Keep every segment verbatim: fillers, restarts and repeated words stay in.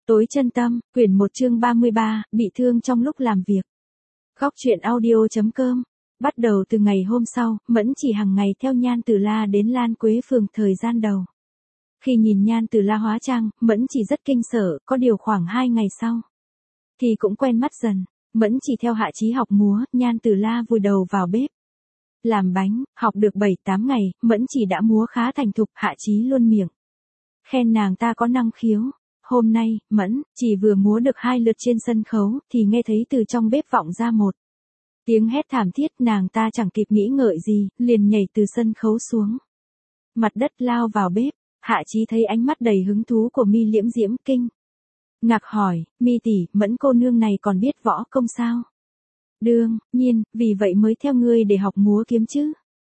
Tối chân tâm, quyển một chương ba mươi ba, bị thương trong lúc làm việc. Góc truyện audio.com. Bắt đầu từ ngày hôm sau, Mẫn Chỉ hàng ngày theo Nhan Tử La đến Lan Quế Phường thời gian đầu. Khi nhìn Nhan Tử La hóa trang, Mẫn Chỉ rất kinh sợ, có điều khoảng hai ngày sau thì cũng quen mắt dần. Mẫn Chỉ theo Hạ Chí học múa, Nhan Tử La vùi đầu vào bếp làm bánh, học được bảy tám ngày, Mẫn Chỉ đã múa khá thành thục, Hạ Chí luôn miệng khen nàng ta có năng khiếu. Hôm nay, Mẫn Chỉ vừa múa được hai lượt trên sân khấu, thì nghe thấy từ trong bếp vọng ra một tiếng hét thảm thiết, nàng ta chẳng kịp nghĩ ngợi gì, liền nhảy từ sân khấu xuống mặt đất lao vào bếp. Hạ Chí thấy ánh mắt đầy hứng thú của Mi Liễm Diễm, kinh ngạc hỏi, Mi tỷ, Mẫn cô nương này còn biết võ công sao? Đương nhiên, vì vậy mới theo ngươi để học múa kiếm chứ.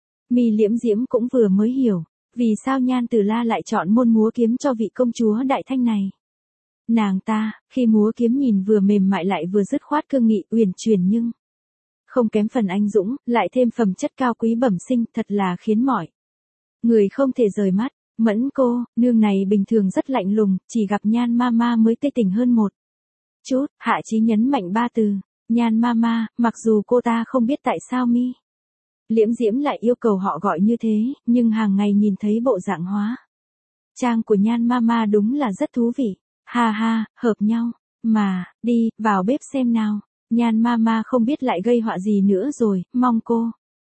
Mi Liễm Diễm cũng vừa mới hiểu, vì sao Nhan Tử La lại chọn môn múa kiếm cho vị công chúa Đại Thanh này. Nàng ta, khi múa kiếm nhìn vừa mềm mại lại vừa dứt khoát cương nghị uyển chuyển nhưng không kém phần anh dũng, lại thêm phẩm chất cao quý bẩm sinh, thật là khiến mọi người không thể rời mắt. Mẫn cô nương này bình thường rất lạnh lùng, chỉ gặp Nhan Mama mới tươi tỉnh hơn một chút. Hạ Chí nhấn mạnh ba từ, Nhan Mama, mặc dù cô ta không biết tại sao Mi Liễm Diễm lại yêu cầu họ gọi như thế, nhưng hàng ngày nhìn thấy bộ dạng hóa trang của Nhan Mama đúng là rất thú vị. Ha ha, hợp nhau. Mà, đi, vào bếp xem nào. Nhan Mama không biết lại gây họa gì nữa rồi, mong cô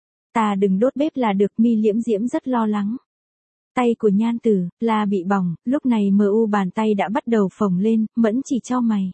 ta đừng đốt bếp là được. Mi Liễm Diễm rất lo lắng. Tay của Nhan Tử La bị bỏng, lúc này mờ u bàn tay đã bắt đầu phồng lên. Mẫn Chỉ chau mày.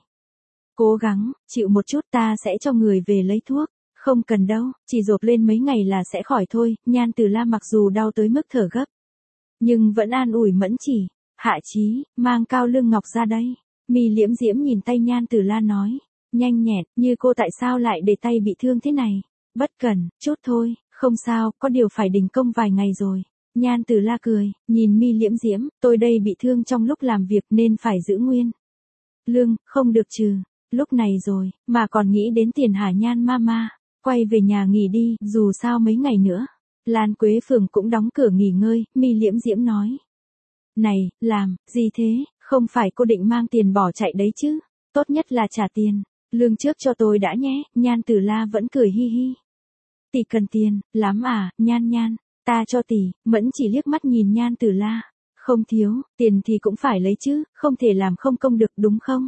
Cố gắng, chịu một chút, ta sẽ cho người về lấy thuốc. Không cần đâu, chỉ rộp lên mấy ngày là sẽ khỏi thôi. Nhan Tử La mặc dù đau tới mức thở gấp, nhưng vẫn an ủi Mẫn Chỉ. Hạ Chí, mang cao lương ngọc ra đây. Mi Liễm Diễm nhìn tay Nhan Tử La nói, nhanh nhẹn, như cô tại sao lại để tay bị thương thế này? Bất cẩn, chút thôi, không sao, có điều phải đình công vài ngày rồi. Nhan Tử La cười, nhìn Mi Liễm Diễm, tôi đây bị thương trong lúc làm việc nên phải giữ nguyên lương, không được trừ. Lúc này rồi, mà còn nghĩ đến tiền hả Nhan Mama? Quay về nhà nghỉ đi, dù sao mấy ngày nữa Lan Quế Phường cũng đóng cửa nghỉ ngơi. Mi Liễm Diễm nói, này, làm gì thế, không phải cô định mang tiền bỏ chạy đấy chứ? Tốt nhất là trả tiền lương trước cho tôi đã nhé. Nhan Tử La vẫn cười hi hi. Tỷ cần tiền lắm à? Nhan Nhan, ta cho tỷ. Mẫn Chỉ liếc mắt nhìn Nhan Tử La, không thiếu, tiền thì cũng phải lấy chứ, không thể làm không công được đúng không?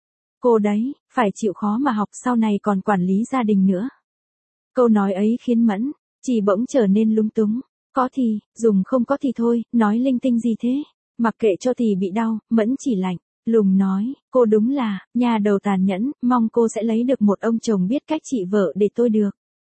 Cô đấy, phải chịu khó mà học, sau này còn quản lý gia đình nữa. Câu nói ấy khiến Mẫn Chỉ bỗng trở nên lung túng. Có thì, dùng không có thì thôi, nói linh tinh gì thế? Mặc kệ cho thì bị đau. Mẫn Chỉ lạnh lùng nói, cô đúng là nhà đầu tàn nhẫn, mong cô sẽ lấy được một ông chồng biết cách trị vợ để tôi được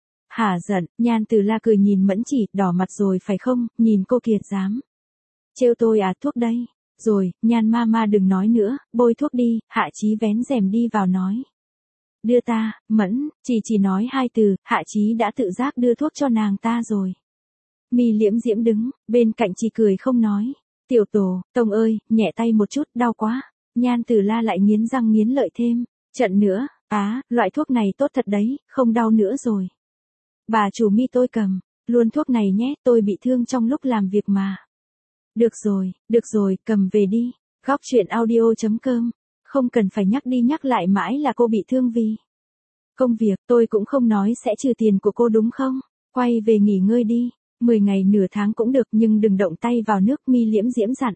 hả giận. Nhan Tử La cười nhìn Mẫn Chỉ, đỏ mặt rồi phải không? Nhìn cô kìa, dám trêu tôi à? Thuốc đây. Rồi, Nhan Mama đừng nói nữa, bôi thuốc đi. Hạ Chí vén rèm đi vào nói, đưa ta. Mẫn Chỉ chỉ nói hai từ, Hạ Chí đã tự giác đưa thuốc cho nàng ta rồi. Mi Liễm Diễm đứng bên cạnh chỉ cười không nói. Tiểu Tổ tông ơi, nhẹ tay một chút, đau quá. Nhan Tử La lại nghiến răng nghiến lợi thêm trận nữa. Á, loại thuốc này tốt thật đấy, không đau nữa rồi. Bà chủ Mi, tôi cầm luôn thuốc này nhé, tôi bị thương trong lúc làm việc mà. Được rồi, được rồi, cầm về đi. Góc truyện audio.com. Không cần phải nhắc đi nhắc lại mãi là cô bị thương vì công việc, tôi cũng không nói sẽ trừ tiền của cô đúng không? Quay về nghỉ ngơi đi. Mười ngày nửa tháng cũng được, nhưng đừng động tay vào nước. Mi Liễm Diễm dặn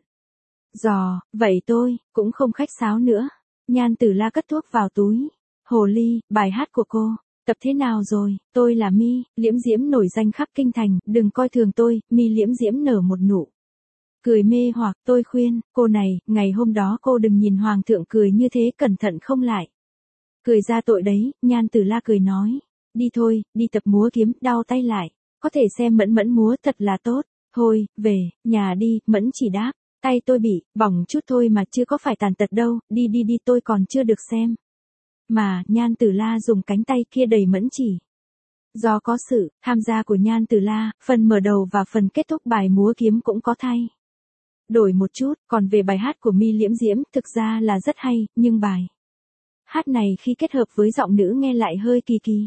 dò. Vậy tôi cũng không khách sáo nữa. Nhan Tử La cất thuốc vào túi. Hồ ly, bài hát của cô tập thế nào rồi? Tôi là Mi Liễm Diễm, nổi danh khắp kinh thành, đừng coi thường tôi. Mi Liễm Diễm nở một nụ cười mê hoặc. Tôi khuyên cô này, ngày hôm đó cô đừng nhìn hoàng thượng cười như thế, cẩn thận không lại cười ra tội đấy. Nhan Tử La cười nói, đi thôi, đi tập múa kiếm, đau tay lại có thể xem Mẫn Mẫn múa thật là tốt. Thôi, về nhà đi. Mẫn Chỉ đáp, tay tôi bị bỏng chút thôi mà, chưa có phải tàn tật đâu. Đi đi đi, tôi còn chưa được xem mà. Nhan Tử La dùng cánh tay kia đẩy Mẫn Chỉ. Do có sự tham gia của Nhan Tử La, phần mở đầu và phần kết thúc bài múa kiếm cũng có thay đổi một chút. Còn về bài hát của Mi Liễm Diễm, thực ra là rất hay, nhưng bài hát này khi kết hợp với giọng nữ nghe lại hơi kỳ kỳ.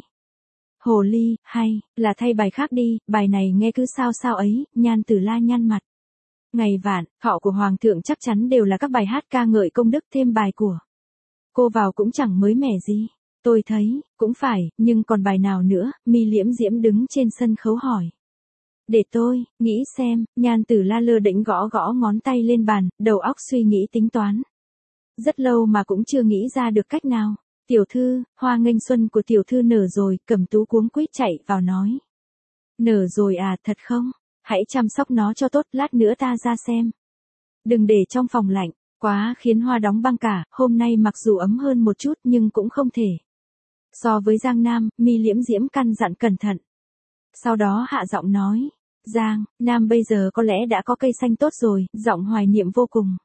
Hồ ly, hay là thay bài khác đi, bài này nghe cứ sao sao ấy. Nhan Tử La nhăn mặt. Ngày vạn thọ của hoàng thượng chắc chắn đều là các bài hát ca ngợi công đức, thêm bài của cô vào cũng chẳng mới mẻ gì. Tôi thấy, cũng phải, nhưng còn bài nào nữa, Mi Liễm Diễm đứng trên sân khấu hỏi. Để tôi, nghĩ xem, Nhan Tử La lơ đễnh gõ gõ ngón tay lên bàn, đầu óc suy nghĩ tính toán. Rất lâu mà cũng chưa nghĩ ra được cách nào. Tiểu thư, hoa nghênh xuân của tiểu thư nở rồi, Cẩm Tú cuống quýt chạy vào nói. Nở rồi à, thật không? Hãy chăm sóc nó cho tốt, lát nữa ta ra xem. Đừng để trong phòng lạnh, quá khiến hoa đóng băng cả, hôm nay mặc dù ấm hơn một chút nhưng cũng không thể. So với Giang Nam, Mi Liễm Diễm căn dặn cẩn thận. Sau đó hạ giọng nói, Giang, Nam bây giờ có lẽ đã có cây xanh tốt rồi, giọng hoài niệm vô cùng.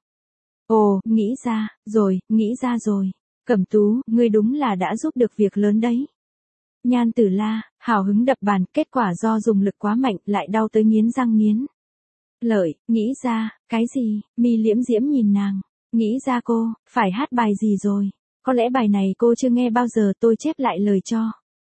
Ồ, nghĩ ra, rồi, nghĩ ra rồi. Cẩm Tú, ngươi đúng là đã giúp được việc lớn đấy. Nhan Tử La, hào hứng đập bàn, kết quả do dùng lực quá mạnh, lại đau tới nghiến răng nghiến lợi, nghĩ ra, cái gì, Mi Liễm Diễm nhìn nàng, nghĩ ra cô, phải hát bài gì rồi, có lẽ bài này cô chưa nghe bao giờ, tôi chép lại lời cho.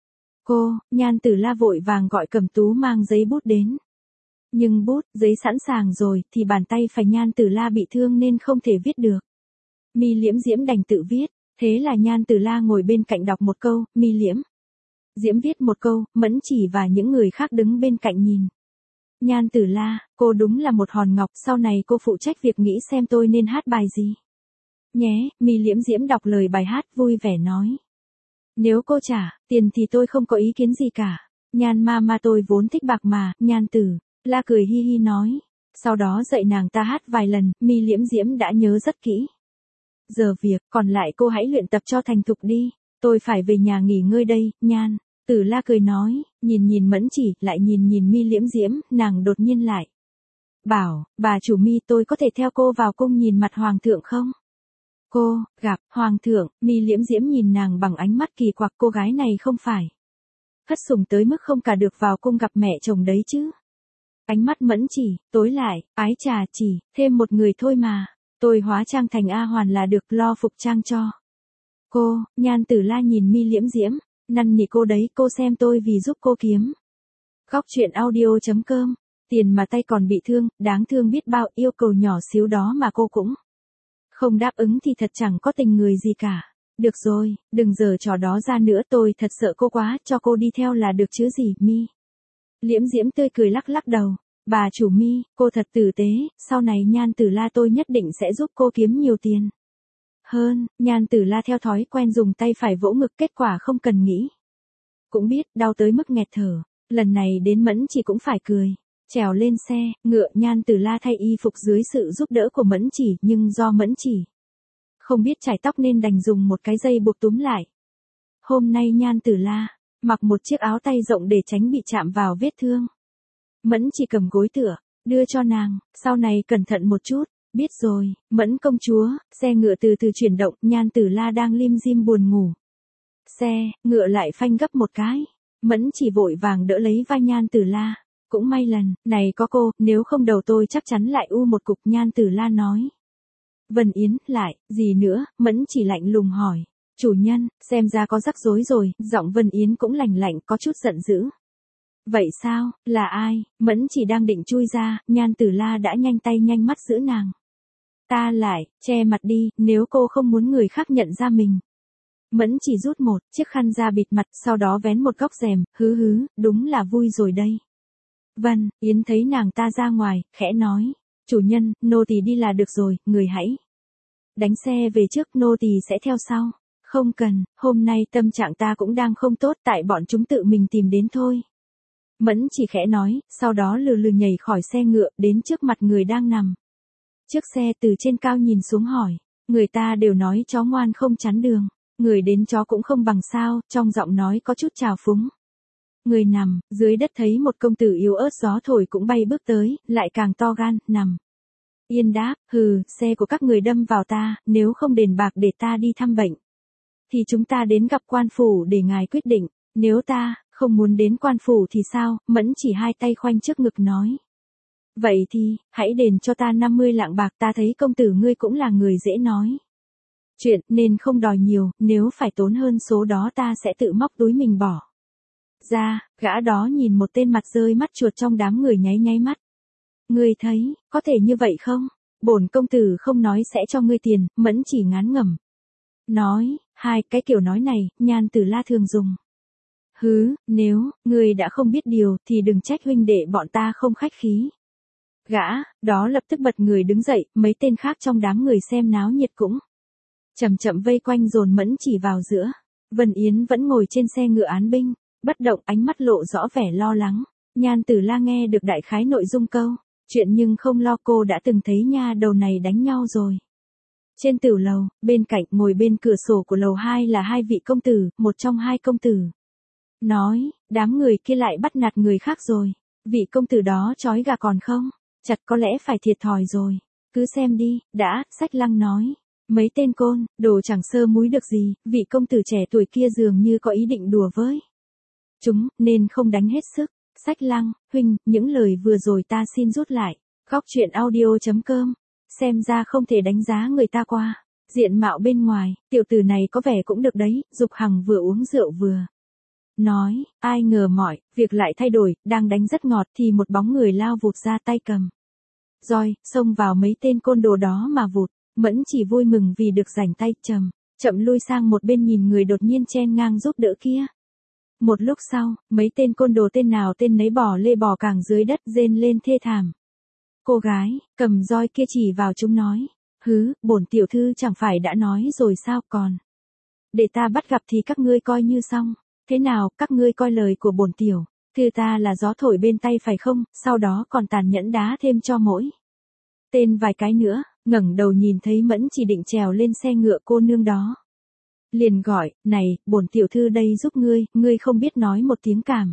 Cô, Nhan Tử La vội vàng gọi Cẩm Tú mang giấy bút đến. Nhưng bút, giấy sẵn sàng rồi, thì bàn tay phải Nhan Tử La bị thương nên không thể viết được. Mi Liễm Diễm đành tự viết, thế là Nhan Tử La ngồi bên cạnh đọc một câu, Mi Liễm Diễm viết một câu, Mẫn Chỉ và những người khác đứng bên cạnh nhìn. Nhan Tử La, cô đúng là một hòn ngọc, sau này cô phụ trách việc nghĩ xem tôi nên hát bài gì. Nhé, Mi Liễm Diễm đọc lời bài hát vui vẻ nói. Nếu cô trả tiền thì tôi không có ý kiến gì cả. Nhan ma ma tôi vốn thích bạc mà, Nhan Tử La cười hi hi nói. Sau đó dạy nàng ta hát vài lần, Mi Liễm Diễm đã nhớ rất kỹ. Giờ việc, còn lại cô hãy luyện tập cho thành thục đi. Tôi phải về nhà nghỉ ngơi đây, Nhan Tử La cười nói, nhìn nhìn Mẫn Chỉ, lại nhìn nhìn Mi Liễm Diễm, nàng đột nhiên lại. Bảo, bà chủ Mi, tôi có thể theo cô vào cung nhìn mặt hoàng thượng không? Cô, gặp, hoàng thượng, Mi Liễm Diễm nhìn nàng bằng ánh mắt kỳ quặc, cô gái này không phải thất sủng tới mức không cả được vào cung gặp mẹ chồng đấy chứ. Ánh mắt Mẫn Chỉ, tối lại, ái trà chỉ, thêm một người thôi mà. Tôi hóa trang thành A Hoàn là được, lo phục trang cho cô. Nhan Tử La nhìn Mi Liễm Diễm, năn nỉ cô đấy, cô xem tôi vì giúp cô kiếm. Góc truyện audio chấm com, tiền mà tay còn bị thương, đáng thương biết bao, yêu cầu nhỏ xíu đó mà cô cũng không đáp ứng thì thật chẳng có tình người gì cả. Được rồi, đừng giở trò đó ra nữa, tôi thật sợ cô quá, cho cô đi theo là được chứ gì. Mi Liễm Diễm tươi cười lắc lắc đầu. Bà chủ Mi, cô thật tử tế, sau này Nhan Tử La tôi nhất định sẽ giúp cô kiếm nhiều tiền hơn. Nhan Tử La theo thói quen dùng tay phải vỗ ngực, kết quả không cần nghĩ cũng biết, đau tới mức nghẹt thở. Lần này đến Mẫn Chỉ cũng phải cười. Trèo lên xe, ngựa, Nhan Tử La thay y phục dưới sự giúp đỡ của Mẫn Chỉ, nhưng do Mẫn Chỉ không biết chải tóc nên đành dùng một cái dây buộc túm lại. Hôm nay Nhan Tử La mặc một chiếc áo tay rộng để tránh bị chạm vào vết thương. Mẫn Chỉ cầm gối tựa, đưa cho nàng, sau này cẩn thận một chút. Biết rồi, Mẫn công chúa. Xe ngựa từ từ chuyển động, Nhan Tử La đang lim dim buồn ngủ. Xe, ngựa lại phanh gấp một cái. Mẫn Chỉ vội vàng đỡ lấy vai Nhan Tử La. Cũng may lần này có cô, nếu không đầu tôi chắc chắn lại u một cục. Nhan Tử La nói. Vân Yến, lại, gì nữa? Mẫn Chỉ lạnh lùng hỏi. Chủ nhân, xem ra có rắc rối rồi. Giọng Vân Yến cũng lạnh lạnh, có chút giận dữ. Vậy sao, là ai? Mẫn Chỉ đang định chui ra, Nhan Tử La đã nhanh tay nhanh mắt giữ nàng. Ta lại, che mặt đi, nếu cô không muốn người khác nhận ra mình. Mẫn Chỉ rút một chiếc khăn ra bịt mặt, sau đó vén một góc rèm, hứ hứ, đúng là vui rồi đây. Vân Yến thấy nàng ta ra ngoài, khẽ nói. Chủ nhân, nô tỳ đi là được rồi, người hãy đánh xe về trước, nô tỳ sẽ theo sau. Không cần, hôm nay tâm trạng ta cũng đang không tốt, tại bọn chúng tự mình tìm đến thôi. Mẫn Chỉ khẽ nói, sau đó lừ lừ nhảy khỏi xe ngựa, đến trước mặt người đang nằm trước xe, từ trên cao nhìn xuống hỏi. Người ta đều nói chó ngoan không chắn đường, người đến chó cũng không bằng sao, trong giọng nói có chút trào phúng. Người nằm dưới đất thấy một công tử yếu ớt, gió thổi cũng bay bước tới, lại càng to gan, nằm yên đáp, hừ, xe của các người đâm vào ta, nếu không đền bạc để ta đi thăm bệnh, thì chúng ta đến gặp quan phủ để ngài quyết định. Nếu ta không muốn đến quan phủ thì sao? Mẫn Chỉ hai tay khoanh trước ngực nói. Vậy thì, hãy đền cho ta năm mươi lạng bạc, ta thấy công tử ngươi cũng là người dễ nói chuyện, nên không đòi nhiều, nếu phải tốn hơn số đó ta sẽ tự móc túi mình bỏ ra. Gã đó nhìn một tên mặt rơi mắt chuột trong đám người nháy nháy mắt. Ngươi thấy, có thể như vậy không? Bổn công tử không nói sẽ cho ngươi tiền. Mẫn Chỉ ngán ngẩm. Nói, hai cái kiểu nói này, Nhan Tử La thường dùng. Hứ, nếu, ngươi đã không biết điều, thì đừng trách huynh đệ bọn ta không khách khí. Gã, đó lập tức bật người đứng dậy, mấy tên khác trong đám người xem náo nhiệt cũng chậm chậm vây quanh dồn Mẫn Chỉ vào giữa. Vân Yến vẫn ngồi trên xe ngựa án binh, bất động, ánh mắt lộ rõ vẻ lo lắng. Nhan Tử La nghe được đại khái nội dung câu chuyện nhưng không lo, cô đã từng thấy nha đầu này đánh nhau rồi. Trên tửu lầu, bên cạnh ngồi bên cửa sổ của lầu hai là hai vị công tử, một trong hai công tử nói, đám người kia lại bắt nạt người khác rồi. Vị công tử đó trói gà còn không? Chặt có lẽ phải thiệt thòi rồi. Cứ xem đi, đã, Sách Lăng nói. Mấy tên côn, đồ chẳng sơ múi được gì, vị công tử trẻ tuổi kia dường như có ý định đùa với chúng, nên không đánh hết sức. Sách Lăng, huynh, những lời vừa rồi ta xin rút lại. Góc truyện audio.com. Xem ra không thể đánh giá người ta qua diện mạo bên ngoài, tiểu tử này có vẻ cũng được đấy. Dục Hằng vừa uống rượu vừa nói, ai ngờ mọi việc lại thay đổi, đang đánh rất ngọt thì một bóng người lao vụt ra, tay cầm roi, xông vào mấy tên côn đồ đó mà vụt. Mẫn Chỉ vui mừng vì được rảnh tay, chậm chậm lui sang một bên nhìn người đột nhiên chen ngang giúp đỡ kia. Một lúc sau, mấy tên côn đồ tên nào tên nấy bò lê bò cẳng dưới đất rên lên thê thảm. Cô gái cầm roi kia chỉ vào chúng nói, hứ, bổn tiểu thư chẳng phải đã nói rồi sao, còn để ta bắt gặp thì các ngươi coi như xong. Thế nào, các ngươi coi lời của bổn tiểu thư ta là gió thổi bên tay phải không? Sau đó còn tàn nhẫn đá thêm cho mỗi tên vài cái nữa. Ngẩng đầu nhìn thấy Mẫn Chỉ định trèo lên xe ngựa cô nương đó, liền gọi, này, bổn tiểu thư đây giúp ngươi, ngươi không biết nói một tiếng cảm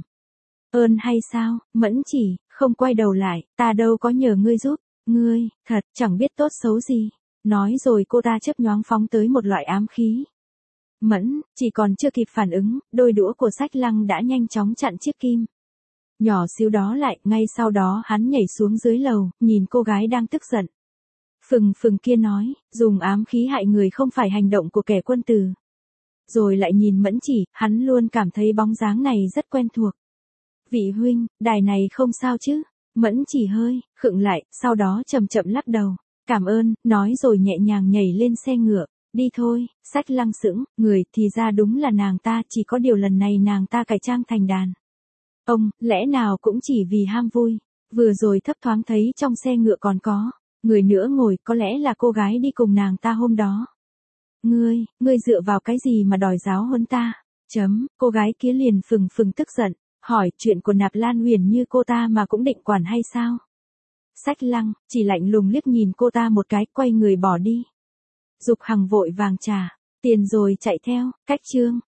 ơn hay sao? Mẫn Chỉ không quay đầu lại, ta đâu có nhờ ngươi giúp, ngươi thật chẳng biết tốt xấu gì. Nói rồi cô ta chớp nhoáng phóng tới một loại ám khí. Mẫn Chỉ còn chưa kịp phản ứng, đôi đũa của Sách Lăng đã nhanh chóng chặn chiếc kim nhỏ xíu đó lại. Ngay sau đó hắn nhảy xuống dưới lầu, nhìn cô gái đang tức giận phừng phừng kia nói, dùng ám khí hại người không phải hành động của kẻ quân tử. Rồi lại nhìn Mẫn Chỉ, hắn luôn cảm thấy bóng dáng này rất quen thuộc. Vị huynh, đài này không sao chứ? Mẫn Chỉ hơi khựng lại, sau đó chậm chậm lắc đầu. Cảm ơn, nói rồi nhẹ nhàng nhảy lên xe ngựa. Đi thôi. Sách Lăng sững người, thì ra đúng là nàng ta, chỉ có điều lần này nàng ta cải trang thành đàn ông, lẽ nào cũng chỉ vì ham vui. Vừa rồi thấp thoáng thấy trong xe ngựa còn có người nữa ngồi, có lẽ là cô gái đi cùng nàng ta hôm đó. Ngươi, ngươi dựa vào cái gì mà đòi giáo huấn ta? Chấm, cô gái kia liền phừng phừng tức giận, hỏi, chuyện của Nạp Lan Huyền như cô ta mà cũng định quản hay sao? Sách Lăng chỉ lạnh lùng liếc nhìn cô ta một cái, quay người bỏ đi. Dục Hằng vội vàng trả tiền rồi chạy theo. Cách chương